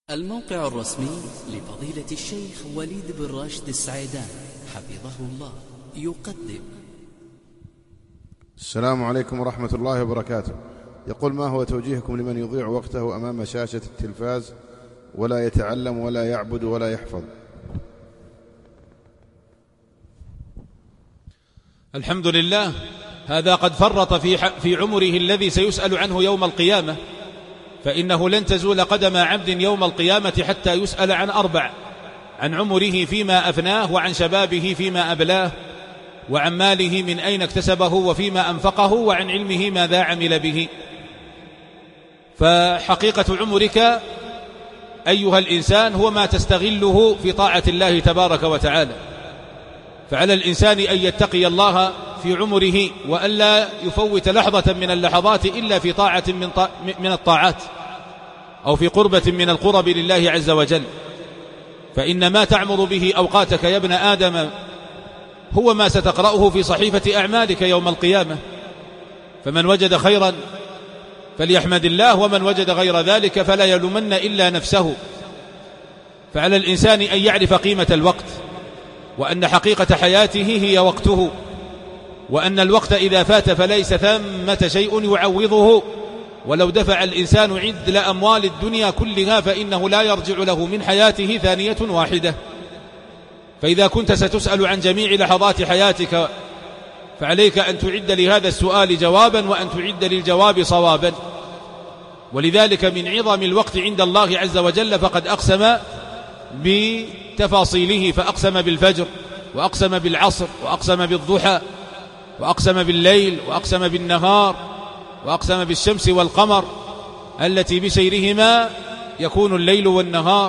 الموقع الرسمي لفضيلة الشيخ وليد بن راشد السعيدان حفظه الله يقدم. السلام عليكم ورحمة الله وبركاته. يقول: ما هو توجيهكم لمن يضيع وقته أمام شاشة التلفاز ولا يتعلم ولا يعبد ولا يحفظ؟ الحمد لله، هذا قد فرط في عمره الذي سيسأل عنه يوم القيامة، فإنه لن تزول قدم عبد يوم القيامة حتى يسأل عن أربع: عن عمره فيما أفناه، وعن شبابه فيما أبلاه، وعن ماله من أين اكتسبه وفيما أنفقه، وعن علمه ماذا عمل به. فحقيقة عمرك أيها الإنسان هو ما تستغله في طاعة الله تبارك وتعالى، فعلى الإنسان أن يتقي الله في عمره وألا يفوت لحظة من اللحظات إلا في طاعة من الطاعات أو في قربة من القرب لله عز وجل، فإن ما تعمر به أوقاتك يا ابن آدم هو ما ستقرأه في صحيفة أعمالك يوم القيامة. فمن وجد خيرا فليحمد الله، ومن وجد غير ذلك فلا يلومن إلا نفسه. فعلى الإنسان أن يعرف قيمة الوقت، وأن حقيقة حياته هي وقته، وأن الوقت إذا فات فليس ثمة شيء يعوضه. ولو دفع الإنسان عدل أموال الدنيا كلها فإنه لا يرجع له من حياته ثانية واحدة. فإذا كنت ستسأل عن جميع لحظات حياتك فعليك أن تعد لهذا السؤال جوابا، وأن تعد للجواب صوابا. ولذلك من عظم الوقت عند الله عز وجل فقد أقسم بتفاصيله، فأقسم بالفجر، وأقسم بالعصر، وأقسم بالضحى، وأقسم بالليل، وأقسم بالنهار، وأقسم بالشمس والقمر التي بسيرهما يكون الليل والنهار.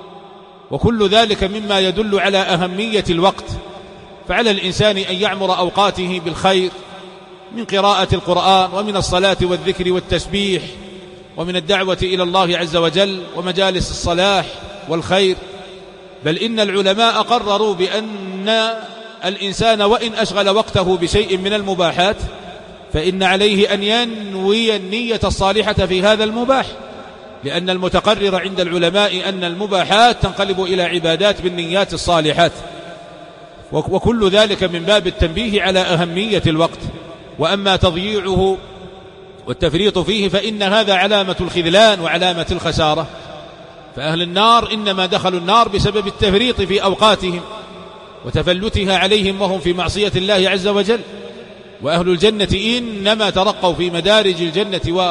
وكل ذلك مما يدل على أهمية الوقت. فعلى الإنسان أن يعمر أوقاته بالخير، من قراءة القرآن، ومن الصلاة والذكر والتسبيح، ومن الدعوة إلى الله عز وجل، ومجالس الصلاح والخير. بل إن العلماء قرروا بأن الإنسان وإن أشغل وقته بشيء من المباحات فإن عليه أن ينوي النية الصالحة في هذا المباح، لأن المتقرر عند العلماء أن المباحات تنقلب إلى عبادات بالنيات الصالحات. وكل ذلك من باب التنبيه على أهمية الوقت. وأما تضييعه والتفريط فيه فإن هذا علامة الخذلان وعلامة الخسارة. فأهل النار إنما دخلوا النار بسبب التفريط في أوقاتهم وتفلتها عليهم وهم في معصية الله عز وجل. وأهل الجنة إنما ترقوا في مدارج الجنة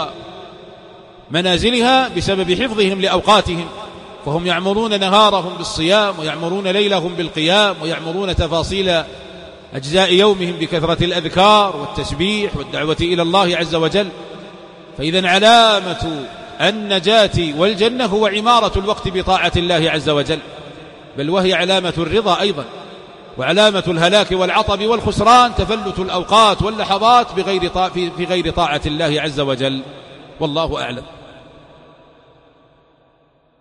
ومنازلها بسبب حفظهم لأوقاتهم، فهم يعمرون نهارهم بالصيام، ويعمرون ليلهم بالقيام، ويعمرون تفاصيل أجزاء يومهم بكثرة الأذكار والتسبيح والدعوة إلى الله عز وجل. فإذن علامة النجاة والجنة هو عمارة الوقت بطاعة الله عز وجل، بل وهي علامة الرضا أيضا. وعلامة الهلاك والعطب والخسران تفلت الأوقات واللحظات في غير طاعة الله عز وجل. والله أعلم.